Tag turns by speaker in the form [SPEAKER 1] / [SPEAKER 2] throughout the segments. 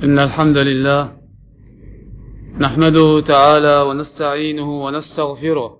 [SPEAKER 1] إن الحمد لله نحمده تعالى ونستعينه ونستغفره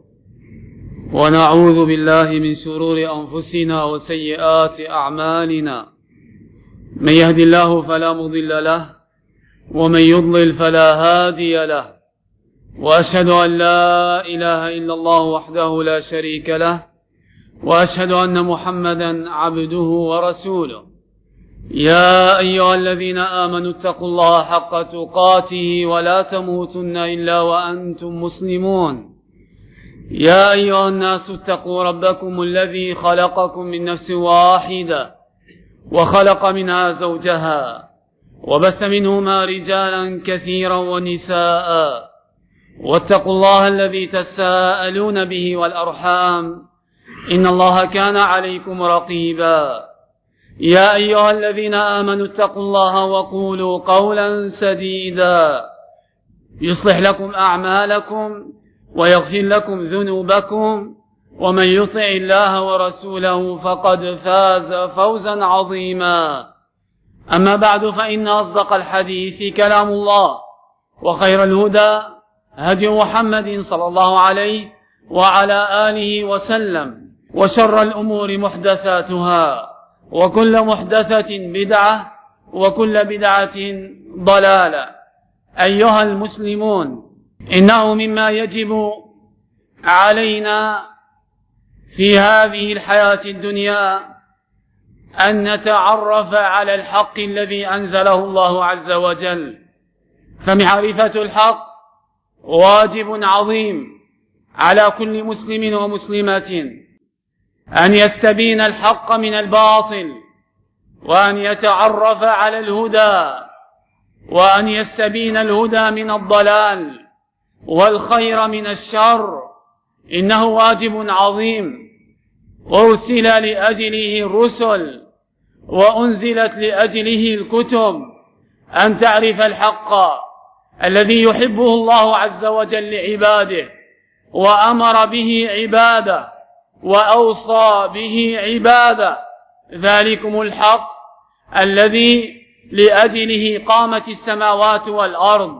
[SPEAKER 1] ونعوذ بالله من شرور أنفسنا وسيئات أعمالنا. من يهد الله فلا مضل له ومن يضلل فلا هادي له، وأشهد أن لا إله إلا الله وحده لا شريك له، وأشهد أن محمدا عبده ورسوله. يا أيها الذين آمنوا اتقوا الله حق تقاته ولا تموتن إلا وأنتم مسلمون. يا أيها الناس اتقوا ربكم الذي خلقكم من نفس واحدة وخلق منها زوجها وبث منهما رجالا كثيرا ونساء، واتقوا الله الذي تساءلون به والأرحام إن الله كان عليكم رقيبا. يا أيها الذين آمنوا اتقوا الله وقولوا قولا سديدا يصلح لكم أعمالكم ويغفر لكم ذنوبكم، ومن يطع الله ورسوله فقد فاز فوزا عظيما. أما بعد، فإن أصدق الحديث كلام الله، وخير الهدى هدي محمد صلى الله عليه وعلى آله وسلم، وشر الأمور محدثاتها، وكل محدثة بدعة، وكل بدعة ضلالة. أيها المسلمون، إنه مما يجب علينا في هذه الحياة الدنيا أن نتعرف على الحق الذي أنزله الله عز وجل، فمعرفة الحق واجب عظيم على كل مسلم ومسلمة، أن يستبين الحق من الباطل، وأن يتعرف على الهدى، وأن يستبين الهدى من الضلال والخير من الشر. إنه واجب عظيم أرسل لأجله الرسل وأنزلت لأجله الكتب، أن تعرف الحق الذي يحبه الله عز وجل لعباده وأمر به عباده وأوصى به عباده. ذلكم الحق الذي لأجله قامت السماوات والأرض،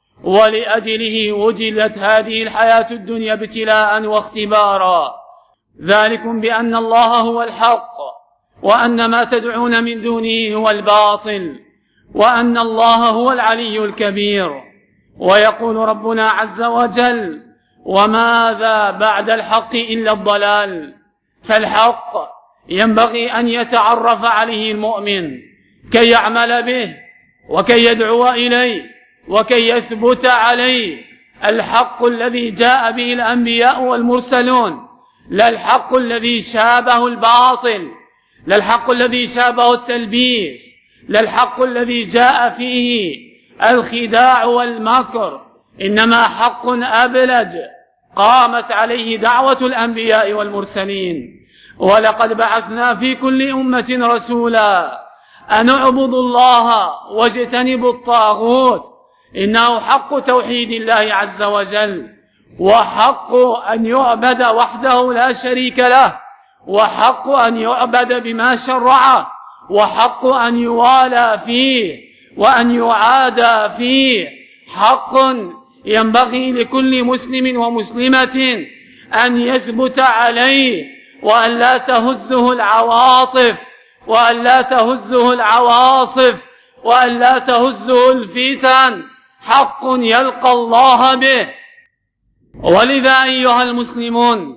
[SPEAKER 1] ولأجله وجدت هذه الحياة الدنيا ابتلاء واختبارا. ذلكم بأن الله هو الحق، وأن ما تدعون من دونه هو الباطل، وأن الله هو العلي الكبير. ويقول ربنا عز وجل: وماذا بعد الحق إلا الضلال. فالحق ينبغي أن يتعرف عليه المؤمن كي يعمل به وكي يدعو إليه وكي يثبت عليه. الحق الذي جاء به الأنبياء والمرسلون، لا الحق الذي شابه الباطل، لا الحق الذي شابه التلبيس، لا الحق الذي جاء فيه الخداع والمكر، إنما حق أبلج قامت عليه دعوة الأنبياء والمرسلين. ولقد بعثنا في كل أمة رسولا أن اعبدوا الله واجتنبوا الطاغوت. إنه حق توحيد الله عز وجل، وحق أن يعبد وحده لا شريك له، وحق أن يعبد بما شرعه، وحق أن يوالى فيه وأن يعادى فيه. حق ينبغي لكل مسلم ومسلمة أن يثبت عليه، وأن لا تهزه العواطف، وأن لا تهزه العواصف، وأن لا تهزه الفتن. حق يلقى الله به. ولذا أيها المسلمون،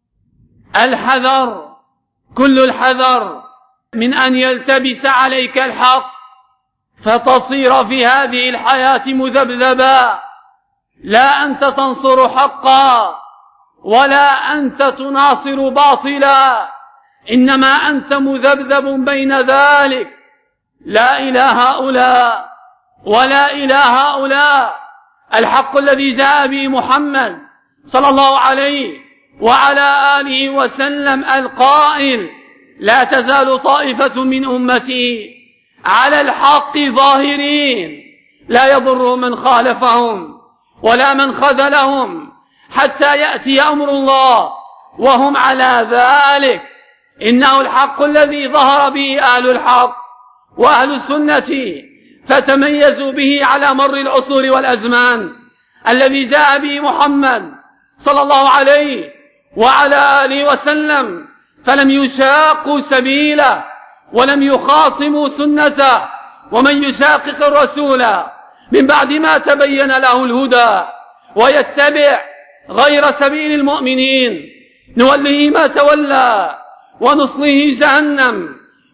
[SPEAKER 1] الحذر، كل الحذر من أن يلتبس عليك الحق فتصير في هذه الحياة مذبذبا، لا أنت تنصر حقا ولا أنت تناصر باطلا، إنما أنت مذبذب بين ذلك، لا إلى هؤلاء ولا إلى هؤلاء. الحق الذي جاء به محمد صلى الله عليه وعلى آله وسلم القائل: لا تزال طائفة من أمتي على الحق ظاهرين، لا يضر من خالفهم ولا من خذلهم حتى يأتي أمر الله وهم على ذلك. إنه الحق الذي ظهر به أهل الحق وأهل السنة فتميزوا به على مر العصور والأزمان، الذي جاء به محمد صلى الله عليه وعلى آله وسلم، فلم يشاقوا سبيله ولم يخاصموا سنته. ومن يشاقق الرسول من بعد ما تبين له الهدى ويتبع غير سبيل المؤمنين نوله ما تولى ونصله جهنم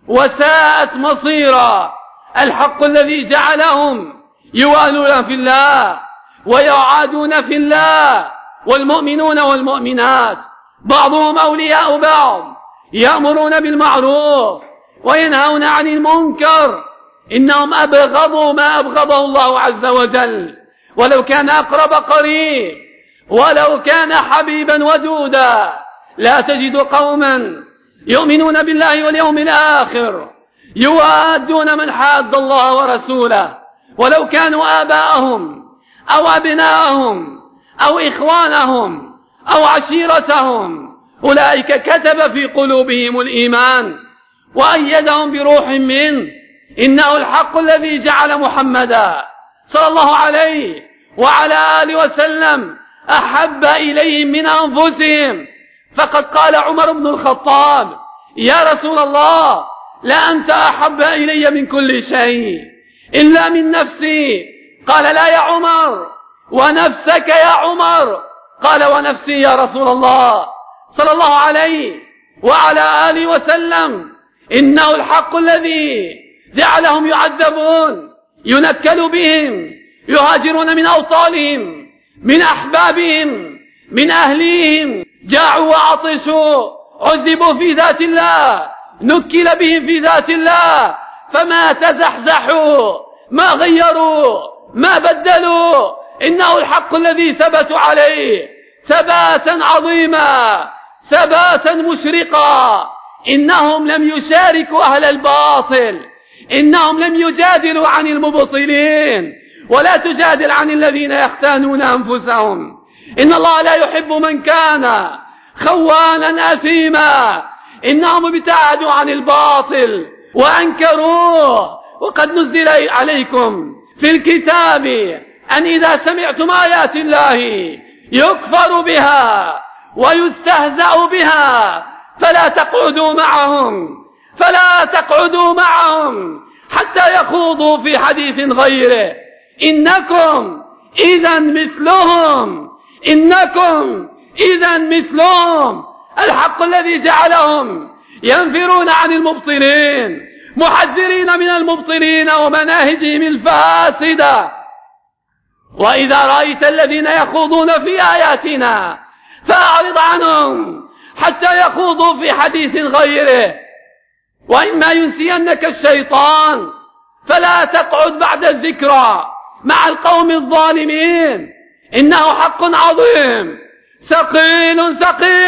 [SPEAKER 1] وساءت مصيرا. الحق الذي جعلهم يوالون في الله ويعادون في الله، والمؤمنون والمؤمنات بعضهم أولياء بعض، يأمرون بالمعروف وينهون عن المنكر. إنهم أبغضوا ما أبغضه الله عز وجل، ولو كان أقرب قريب، ولو كان حبيبا ودودا. لا تجد قوما يؤمنون بالله واليوم الآخر يوادون من حاد الله ورسوله، ولو كانوا آباءهم أو أبناءهم أو إخوانهم أو عشيرتهم. أولئك كتب في قلوبهم الإيمان وأيدهم بروح منه. إنه الحق الذي جعل محمدا صلى الله عليه وعلى آله وسلم أحب إليهم من أنفسهم. فقد قال عمر بن الخطاب: يا رسول الله، لا أنت أحب إلي من كل شيء إلا من نفسي. قال: لا يا عمر، ونفسك يا عمر. قال: ونفسي يا رسول الله صلى الله عليه وعلى آله وسلم. إنه الحق الذي جعلهم يعذبون، ينكل بهم، يهاجرون من أوطانهم، من أحبابهم، من أهليهم، جاعوا وعطشوا، عذبوا في ذات الله، نكل بهم في ذات الله، فما تزحزحوا، ما غيروا، ما بدلوا. إنه الحق الذي ثبتوا عليه ثباتا عظيما، ثباتا مشرقا. إنهم لم يشاركوا أهل الباطل، إنهم لم يجادلوا عن المبطلين، ولا تجادل عن الذين يختانون أنفسهم. إن الله لا يحب من كان خوانا أثيما. إنهم ابتعدوا عن الباطل وأنكروه. وقد نزل عليكم في الكتاب أن إذا سمعتم آيات الله يكفر بها ويستهزأ بها فلا تقعدوا معهم حتى يخوضوا في حديث غيره. إنكم إذا مثلهم. الحق الذي جعلهم ينفرون عن المبطلين، محذرين من المبطلين ومناهجهم الفاسدة. وإذا رأيت الذين يخوضون في آياتنا فأعرض عنهم حتى يخوضوا في حديث غيره. وإما ينسينك الشيطان فلا تقعد بعد الذكرى مع القوم الظالمين. إنه حق عظيم ثقيل،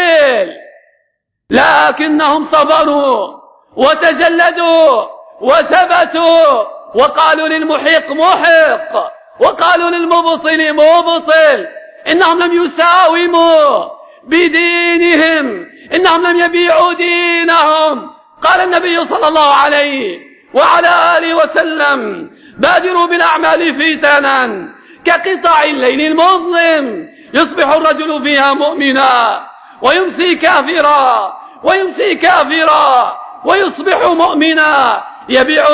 [SPEAKER 1] لكنهم صبروا وتجلدوا وثبتوا، وقالوا للمحيق محق، وقالوا للمبطل مبطل. إنهم لم يساوموا بدينهم، إنهم لم يبيعوا دينهم. قال النبي صلى الله عليه وعلى آله وسلم: بادروا بالأعمال فتنا كقطع الليل المظلم، يصبح الرجل فيها مؤمنا ويمسي كافرا ويصبح مؤمنا، يبيع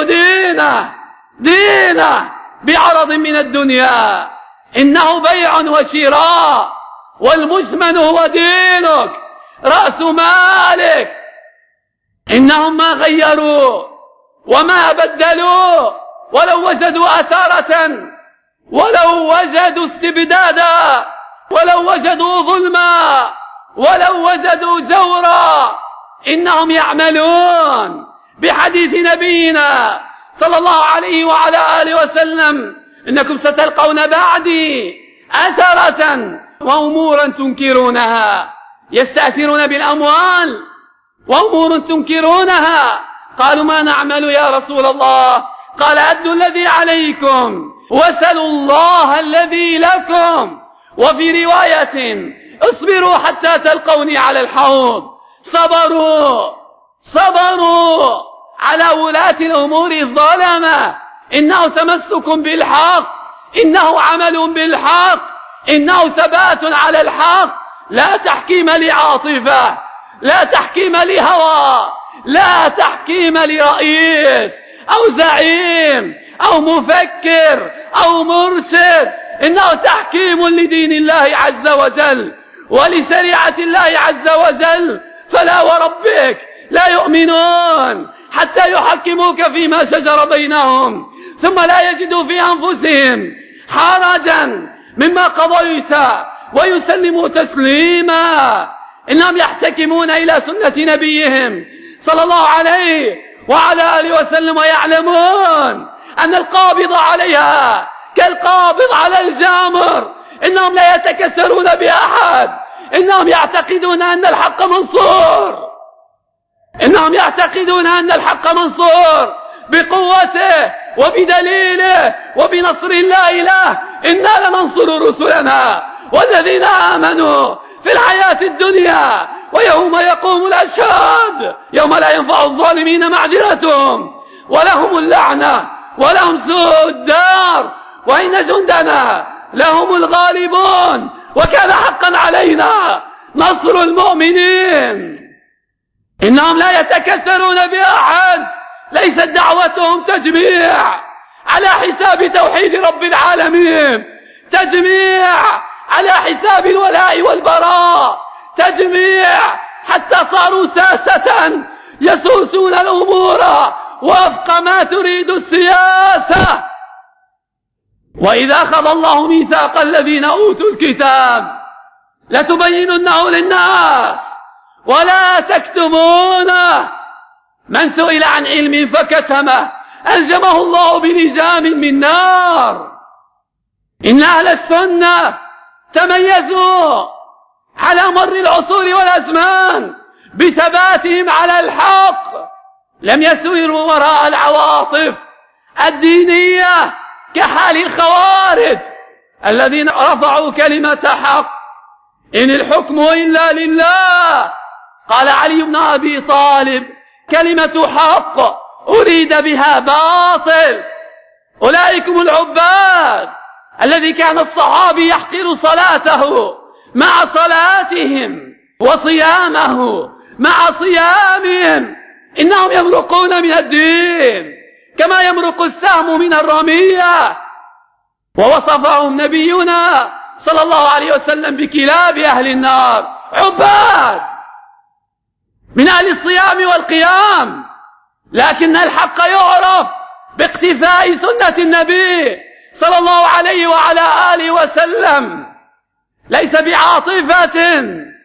[SPEAKER 1] دينه بعرض من الدنيا. إنه بيع وشراء، والمثمن هو دينك، رأس مالك. إنهم ما غيروا وما بدلوا، ولو وجدوا أثارة، ولو وجدوا استبدادا، ولو وجدوا ظلما، ولو وجدوا جورا. إنهم يعملون بحديث نبينا صلى الله عليه وعلى آله وسلم: إنكم ستلقون بعدي أثرة وأمورا تنكرونها. يستأثرون بالأموال وأمور تنكرونها. قالوا: ما نعمل يا رسول الله؟ قال: أدوا الذي عليكم وسلوا الله الذي لكم. وفي رواية: اصبروا حتى تلقوني على الحوض. صبروا على ولاة الأمور الظلمة. إنه تمسك بالحق، إنه عمل بالحق، إنه ثبات على الحق، لا تحكيم لعاطفة، لا تحكيم لهوى، لا تحكيم لرئيس أو زعيم أو مفكر أو مرشد، إنه تحكيم لدين الله عز وجل ولشريعة الله عز وجل. فلا وربك لا يؤمنون حتى يحكموك فيما شجر بينهم ثم لا يجدوا في أنفسهم حرجا مما قضيت ويسلموا تسليما. إنهم يحتكمون إلى سنة نبيهم صلى الله عليه وعلى آله وسلم ويعلمون أن القابض عليها كالقابض على الجامر. إنهم لا يتكسرون بأحد، إنهم يعتقدون أن الحق منصور، إنهم يعتقدون أن الحق منصور بقوته وبدليله وبنصر الله له. إنا لننصر رسلنا والذين آمنوا في الحياة الدنيا ويوم يقوم الأشهاد، يوم لا ينفع الظالمين معذرتهم ولهم اللعنة ولهم سوء الدار، وإن جندنا لهم الغالبون وكان حقا علينا نصر المؤمنين. إنهم لا يتكثرون بأحد، ليست دعوتهم تجميع على حساب توحيد رب العالمين، تجميع على حساب الولاء والبراء، تجميع حتى صاروا ساسة يسوسون الأمور وفق ما تريد السياسة. وإذا أخذ الله ميثاق الذين أوتوا الكتاب لتبيننه للناس ولا تكتمونه، من سئل عن علم فكتمه ألزمه الله بلجام من نار. إن أهل السنة تميزوا على مر العصور والأزمان بثباتهم على الحق، لم يسيروا وراء العواطف الدينية كحال الخوارج الذين رفعوا كلمة حق، إن الحكم إلا لله. قال علي بن أبي طالب كلمة حق أريد بها باطل. أولئكم العباد الذي كان الصحابي يحقر صلاته مع صلاتهم وصيامه مع صيامهم، إنهم يمرقون من الدين كما يمرق السهم من الرمية. ووصفهم نبينا صلى الله عليه وسلم بكلاب أهل النار، عباد من أهل الصيام والقيام، لكن الحق يعرف باقتفاء سنة النبي صلى الله عليه وعلى آله وسلم، ليس بعاطفة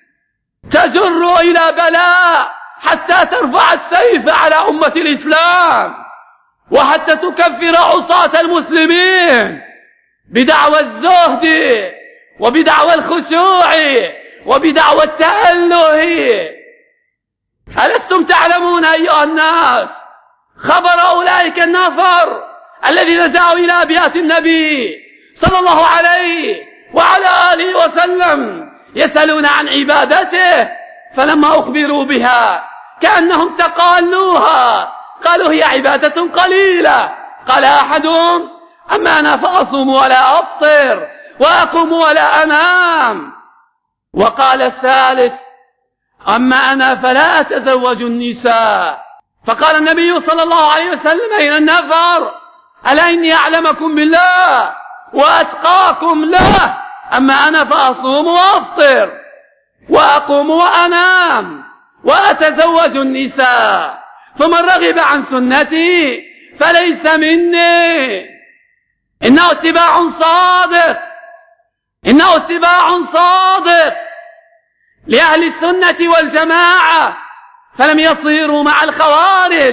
[SPEAKER 1] تجر إلى بلاء حتى ترفع السيف على أمة الإسلام وحتى تكفر عصاة المسلمين بدعوى الزهد وبدعوى الخشوع وبدعوى التأله. ألستم تعلمون أيها الناس خبر أولئك النفر الذين جاءوا إلى أبيات النبي صلى الله عليه وعلى آله وسلم يسألون عن عبادته، فلما أخبروا بها كأنهم تقالوها، قالوا هي عبادة قليلة. قال أحدهم أما أنا فأصوم ولا أفطر وأقوم ولا أنام. وقال الثالث أما أنا فلا أتزوج النساء. فقال النبي صلى الله عليه وسلم إلى النفر ألا إني أعلمكم بالله وأتقاكم له، أما أنا فأصوم وأفطر وأقوم وأنام وأتزوج النساء، فمن رغب عن سنتي فليس مني. إنه اتباع صادق، إنه اتباع صادق لأهل السنة والجماعة، فلم يصيروا مع الخوارج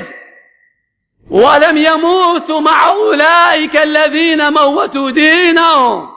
[SPEAKER 1] ولم يموتوا مع أولئك الذين موتوا دينهم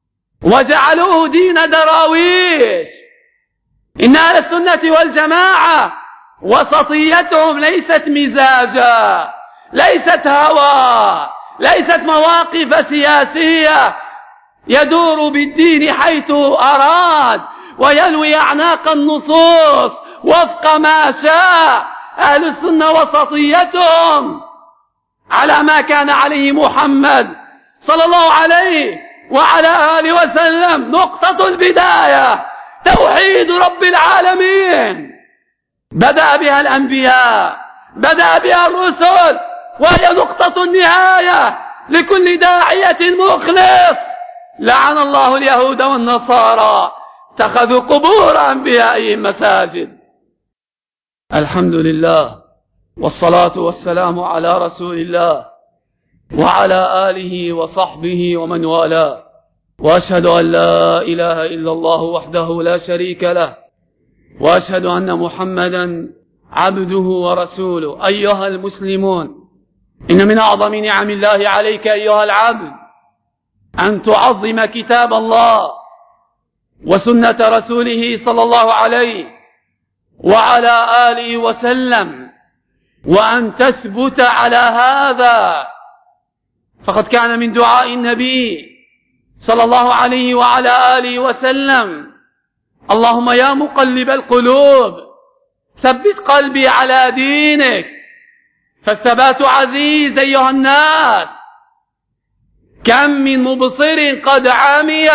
[SPEAKER 1] وجعلوه دين دراويش. إن أهل السنة والجماعة وسطيتهم ليست مزاجا، ليست هوى، ليست مواقف سياسية يدور بالدين حيث أراد ويلوي أعناق النصوص وفق ما شاء. أهل السنة وسطيتهم على ما كان عليه محمد صلى الله عليه وعلى آله وسلم. نقطة البداية توحيد رب العالمين، بدأ بها الأنبياء، بدأ بها الرسل، وهي نقطة النهاية لكل داعية مخلص. لعن الله اليهود والنصارى اتخذوا قبور أنبيائهم مساجد. الحمد لله والصلاة والسلام على رسول الله وعلى آله وصحبه ومن والاه، وأشهد أن لا إله إلا الله وحده لا شريك له، وأشهد أن محمدا عبده ورسوله. أيها المسلمون، إن من أعظم نعم الله عليك أيها العبد أن تعظم كتاب الله وسنة رسوله صلى الله عليه وعلى آله وسلم، وأن تثبت على هذا. فقد كان من دعاء النبي صلى الله عليه وعلى آله وسلم: اللهم يا مقلب القلوب ثبت قلبي على دينك. فالثبات عزيز أيها الناس. كم من مبصر قد عمي،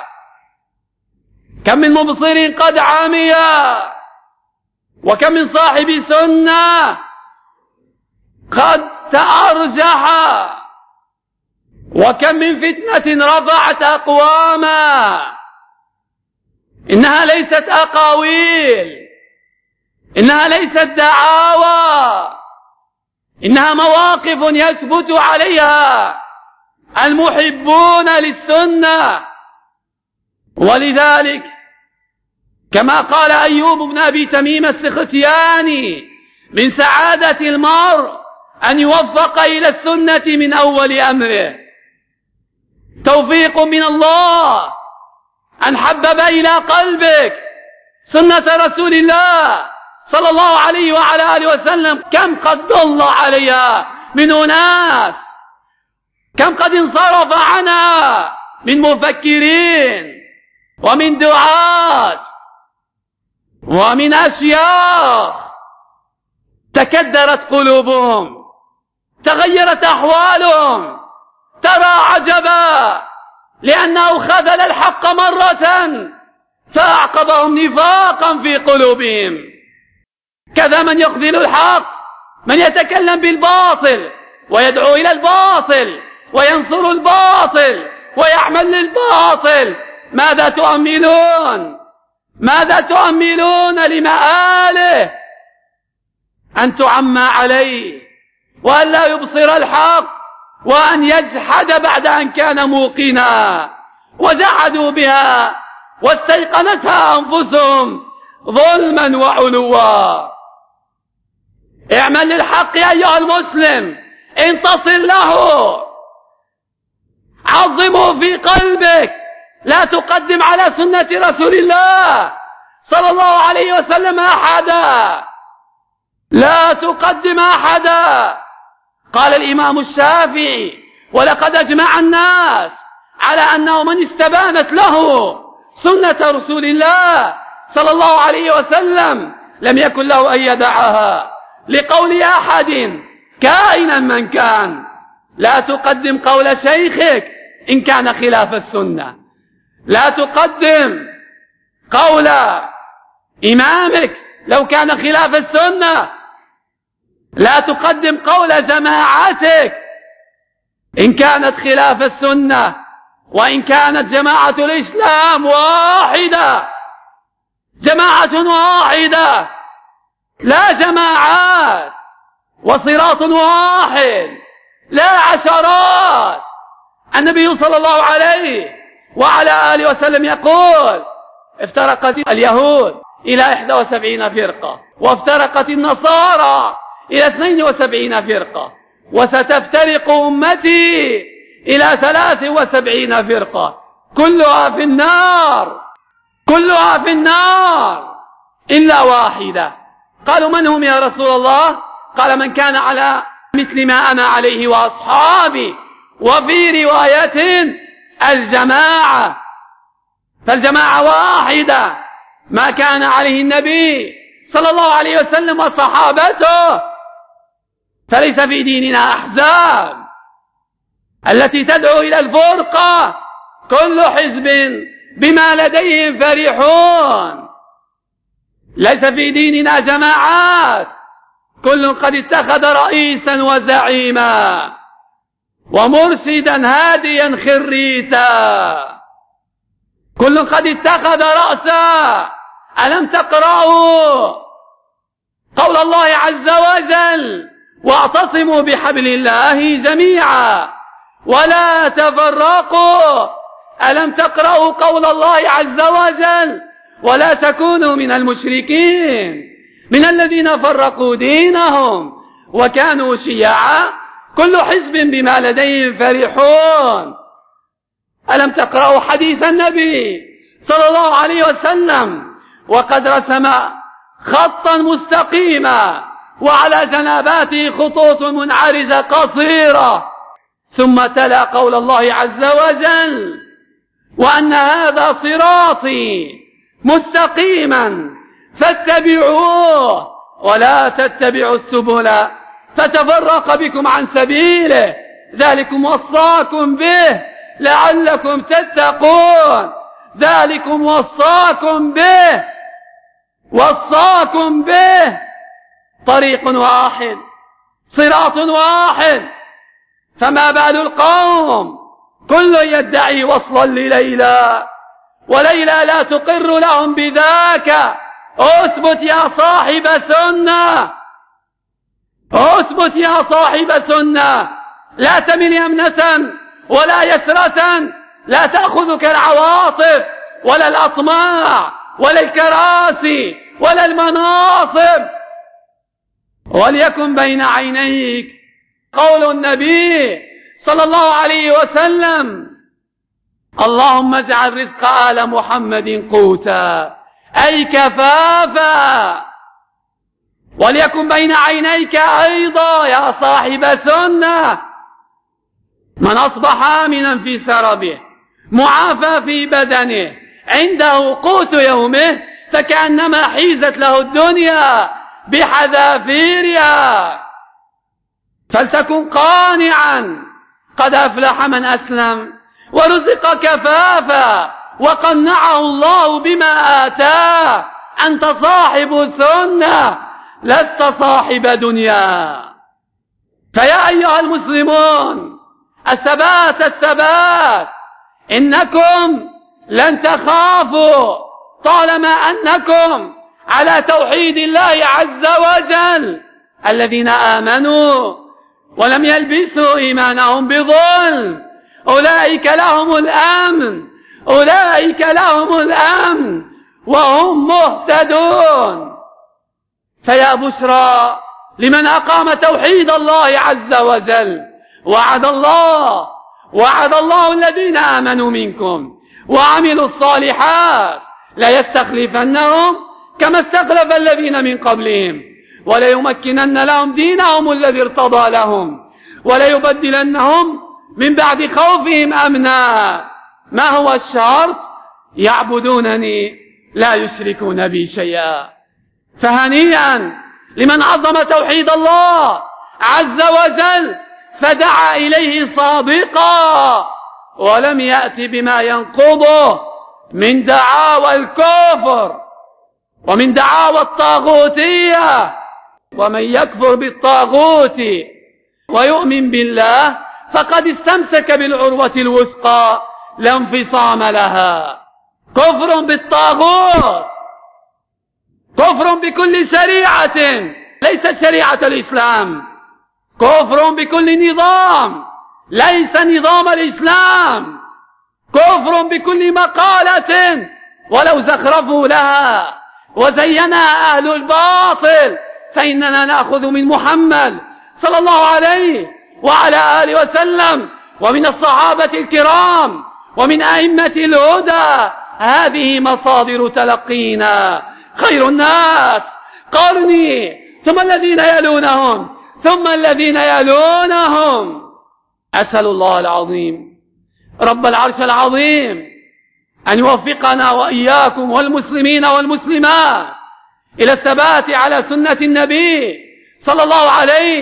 [SPEAKER 1] كم من مبصر قد عمي، وكم من صاحب سنة قد تأرجح، وكم من فتنة رفعت أقواما. إنها ليست أقاويل، إنها ليست دعاوى، إنها مواقف يثبت عليها المحبون للسنة. ولذلك كما قال أيوب بن أبي تميم السختياني: من سعادة المرء أن يوفق إلى السنة من أول أمره. توفيق من الله أن حبب إلى قلبك سنة رسول الله صلى الله عليه وعلى آله وسلم. كم قد ضل عليها من أناس، كم قد انصرف عنها من مفكرين ومن دعاة ومن أشياخ. تكدرت قلوبهم، تغيرت أحوالهم. ترى عجبا، لأنه خذل الحق مرة فأعقبهم نفاقا في قلوبهم. كذا من يخذل الحق، من يتكلم بالباطل ويدعو إلى الباطل وينصر الباطل ويعمل للباطل. ماذا تؤملون؟ ماذا تؤملون لمآله؟ أن تعمى عليه، وأن لا يبصر الحق، وأن يجحد بعد أن كان موقنا. وجحدوا بها واستيقنتها أنفسهم ظلما وعلوا. اعمل للحق أيها المسلم، انتصر له، عظمه في قلبك. لا تقدم على سنة رسول الله صلى الله عليه وسلم أحدا، لا تقدم أحدا. قال الإمام الشافعي: ولقد أجمع الناس على أنه من استبانت له سنة رسول الله صلى الله عليه وسلم لم يكن له أن يدعها، لقول أحد كائنا من كان. لا تقدم قول شيخك إن كان خلاف السنة، لا تقدم قول إمامك لو كان خلاف السنة، لا تقدم قول جماعتك إن كانت خلاف السنة. وإن كانت جماعة الإسلام واحدة، جماعة واحدة لا جماعات، وصراط واحد لا عشرات. النبي صلى الله عليه وعلى آله وسلم يقول: افترقت اليهود إلى 71 فرقة، وافترقت النصارى إلى 72 فرقة، وستفترق أمتي إلى 73 فرقة، كلها في النار، كلها في النار إلا واحدة. قالوا: من هم يا رسول الله؟ قال: من كان على مثل ما أنا عليه وأصحابي. وفي رواية: الجماعة. فالجماعة واحدة، ما كان عليه النبي صلى الله عليه وسلم وصحابته. فليس في ديننا أحزاب التي تدعو إلى الفرقة، كل حزب بما لديهم فرحون. ليس في ديننا جماعات، كل قد اتخذ رئيسا وزعيما ومرشدا هاديا خريتا، كل قد اتخذ رأسا. ألم تقرأوا قول الله عز وجل: واعتصموا بحبل الله جميعا ولا تفرقوا؟ ألم تقرأوا قول الله عز وجل: ولا تكونوا من المشركين من الذين فرقوا دينهم وكانوا شيعا كل حزب بما لديهم فرحون؟ ألم تقرأوا حديث النبي صلى الله عليه وسلم وقد رسم خطا مستقيما وعلى جناباته خطوط منعرجة قصيرة، ثم تلا قول الله عز وجل: وأن هذا صراطي مستقيما فاتبعوه ولا تتبعوا السبل فتفرق بكم عن سبيله ذلكم وصاكم به لعلكم تتقون. ذلكم وصاكم به طريق واحد، صراط واحد. فما بال القوم كل يدعي وصلا لليلى وليلى لا تقر لهم بذاك. اثبت يا صاحب سنة، اثبت يا صاحب سنة، لا تمل يمنة ولا يسرة، لا تأخذك العواطف ولا الأطماع ولا الكراسي ولا المناصب. وليكن بين عينيك قول النبي صلى الله عليه وسلم: اللهم اجعل رزق آل محمد قوتا، أي كفافا. وليكن بين عينيك أيضا يا صاحب سنة: من أصبح آمنا في سربه معافى في بدنه عنده قوت يومه فكأنما حيزت له الدنيا بحذافيرها. فلتكن قانعا، قد أفلح من أسلم ورزق كفافا وقنعه الله بما آتاه. أنت صاحب سنة لست صاحب دنيا. فيا أيها المسلمون، الثبات، إنكم لن تخافوا طالما أنكم على توحيد الله عز وجل. الذين آمنوا ولم يلبسوا إيمانهم بظلم أولئك لهم الأمن، أولئك لهم الأمن وهم مهتدون. فيا بشرى لمن أقام توحيد الله عز وجل. وعد الله الذين آمنوا منكم وعملوا الصالحات ليستخلفنهم كما استخلف الذين من قبلهم وليمكنن لهم دينهم الذي ارتضى لهم وليبدلنهم من بعد خوفهم أمنا. ما هو الشرط؟ يعبدونني لا يشركون بي شيئا. فهنيئا لمن عظم توحيد الله عز وجل فدعا إليه صادقا ولم يأت بما ينقضه من دعاوى الكفر ومن دعاوى الطاغوتية. ومن يكفر بالطاغوت ويؤمن بالله فقد استمسك بالعروة الوثقى لا انفصام لها. كفر بالطاغوت كفر بكل شريعة ليست شريعة الإسلام، كفر بكل نظام ليس نظام الإسلام، كفر بكل مقالة ولو زخرفوا لها وزينها أهل الباطل. فإننا نأخذ من محمد صلى الله عليه وعلى آله وسلم ومن الصحابة الكرام ومن أئمة الهدى هذه مصادر تلقينا. خير الناس قرني ثم الذين يلونهم ثم الذين يلونهم. أسأل الله العظيم رب العرش العظيم أن يوفقنا وإياكم والمسلمين والمسلمات إلى الثبات على سنة النبي صلى الله عليه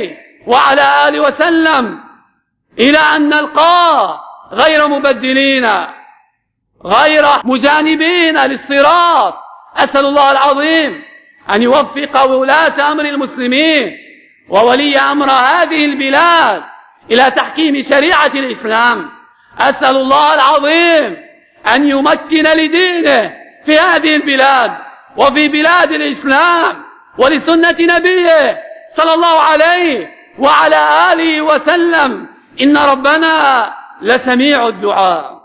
[SPEAKER 1] وعلى آله وسلم إلى أن نلقاه غير مبدلين غير مجانبين للصراط. أسأل الله العظيم أن يوفق ولاة أمر المسلمين وولي أمر هذه البلاد إلى تحكيم شريعة الإسلام. أسأل الله العظيم أن يمكن لدينه في هذه البلاد وفي بلاد الإسلام ولسنة نبيه صلى الله عليه وعلى آله وسلم. إن ربنا لسميع الدعاء.